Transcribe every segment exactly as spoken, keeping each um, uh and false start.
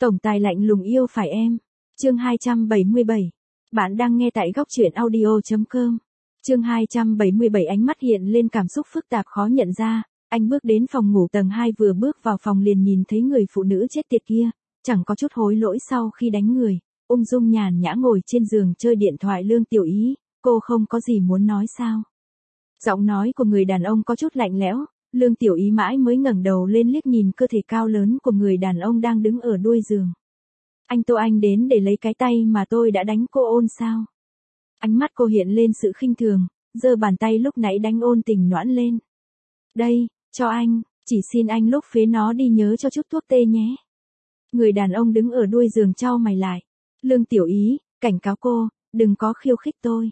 Tổng tài lạnh lùng yêu phải em. Chương hai trăm bảy mươi bảy. Bạn đang nghe tại góc truyện audio chấm com. Chương hai trăm bảy mươi bảy. Ánh mắt hiện lên cảm xúc phức tạp khó nhận ra. Anh bước đến phòng ngủ tầng hai, vừa bước vào phòng liền nhìn thấy người phụ nữ chết tiệt kia, chẳng có chút hối lỗi sau khi đánh người, ung dung nhàn nhã ngồi trên giường chơi điện thoại. Lương Tiểu Ý, cô không có gì muốn nói sao? Giọng nói của người đàn ông có chút lạnh lẽo. Lương Tiểu Ý mãi mới ngẩng đầu lên liếc nhìn cơ thể cao lớn của người đàn ông đang đứng ở đuôi giường. Anh Tô, anh đến để lấy cái tay mà tôi đã đánh cô Ôn sao? Ánh mắt cô hiện lên sự khinh thường, giơ bàn tay lúc nãy đánh Ôn Tình Noãn lên. Đây, cho anh, chỉ xin anh lúc phế nó đi nhớ cho chút thuốc tê nhé. Người đàn ông đứng ở đuôi giường chau mày lại. Lương Tiểu Ý, cảnh cáo cô, đừng có khiêu khích tôi.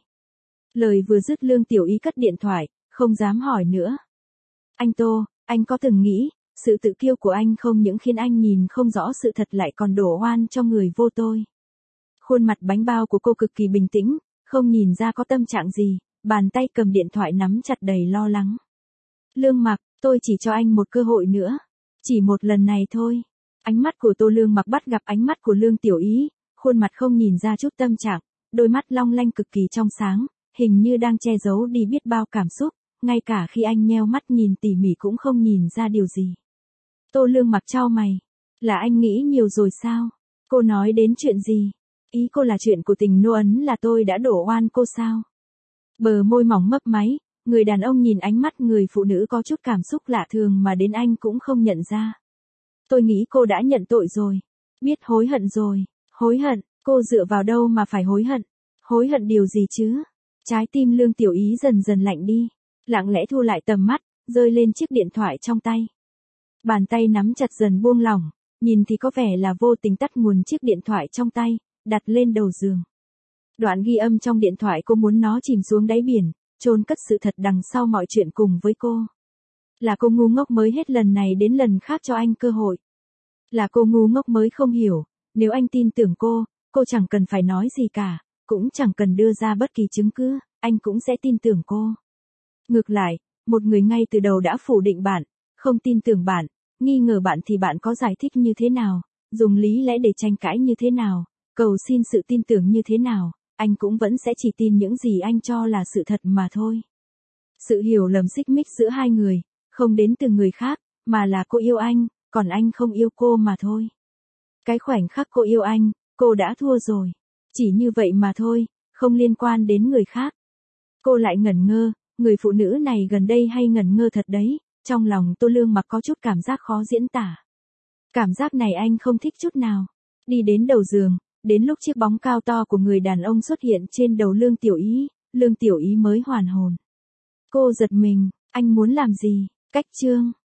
Lời vừa dứt Lương Tiểu Ý cất điện thoại, không dám hỏi nữa. Anh Tô, anh có từng nghĩ, sự tự kiêu của anh không những khiến anh nhìn không rõ sự thật lại còn đổ oan cho người vô tội. Khuôn mặt bánh bao của cô cực kỳ bình tĩnh, không nhìn ra có tâm trạng gì, bàn tay cầm điện thoại nắm chặt đầy lo lắng. Lương Mặc, tôi chỉ cho anh một cơ hội nữa. Chỉ một lần này thôi. Ánh mắt của Tô Lương Mặc bắt gặp ánh mắt của Lương Tiểu Ý, khuôn mặt không nhìn ra chút tâm trạng, đôi mắt long lanh cực kỳ trong sáng, hình như đang che giấu đi biết bao cảm xúc, ngay cả khi anh nheo mắt nhìn tỉ mỉ cũng không nhìn ra điều gì. Tô Lương Mặc chau mày. Là anh nghĩ nhiều rồi sao? Cô nói đến chuyện gì? Ý cô là chuyện của Tình Nô Ấn là tôi đã đổ oan cô sao? Bờ môi mỏng mấp máy, người đàn ông nhìn ánh mắt người phụ nữ có chút cảm xúc lạ thường mà đến anh cũng không nhận ra. Tôi nghĩ cô đã nhận tội rồi. Biết hối hận rồi. Hối hận, cô dựa vào đâu mà phải hối hận? Hối hận điều gì chứ? Trái tim Lương Tiểu Ý dần dần lạnh đi, lặng lẽ thu lại tầm mắt, rơi lên chiếc điện thoại trong tay. Bàn tay nắm chặt dần buông lỏng, nhìn thì có vẻ là vô tình tắt nguồn chiếc điện thoại trong tay, đặt lên đầu giường. Đoạn ghi âm trong điện thoại cô muốn nó chìm xuống đáy biển, chôn cất sự thật đằng sau mọi chuyện cùng với cô. Là cô ngu ngốc mới hết lần này đến lần khác cho anh cơ hội. Là cô ngu ngốc mới không hiểu, nếu anh tin tưởng cô, cô chẳng cần phải nói gì cả, cũng chẳng cần đưa ra bất kỳ chứng cứ, anh cũng sẽ tin tưởng cô. Ngược lại, một người ngay từ đầu đã phủ định bạn, không tin tưởng bạn, nghi ngờ bạn thì bạn có giải thích như thế nào, dùng lý lẽ để tranh cãi như thế nào, cầu xin sự tin tưởng như thế nào, anh cũng vẫn sẽ chỉ tin những gì anh cho là sự thật mà thôi. Sự hiểu lầm xích mích giữa hai người, không đến từ người khác, mà là cô yêu anh, còn anh không yêu cô mà thôi. Cái khoảnh khắc cô yêu anh, cô đã thua rồi. Chỉ như vậy mà thôi, không liên quan đến người khác. Cô lại ngẩn ngơ, người phụ nữ này gần đây hay ngẩn ngơ thật đấy, trong lòng Tô Lương Mặc có chút cảm giác khó diễn tả. Cảm giác này anh không thích chút nào. Đi đến đầu giường, đến lúc chiếc bóng cao to của người đàn ông xuất hiện trên đầu Lương Tiểu Ý, Lương Tiểu Ý mới hoàn hồn. Cô giật mình, anh muốn làm gì? Cách chương.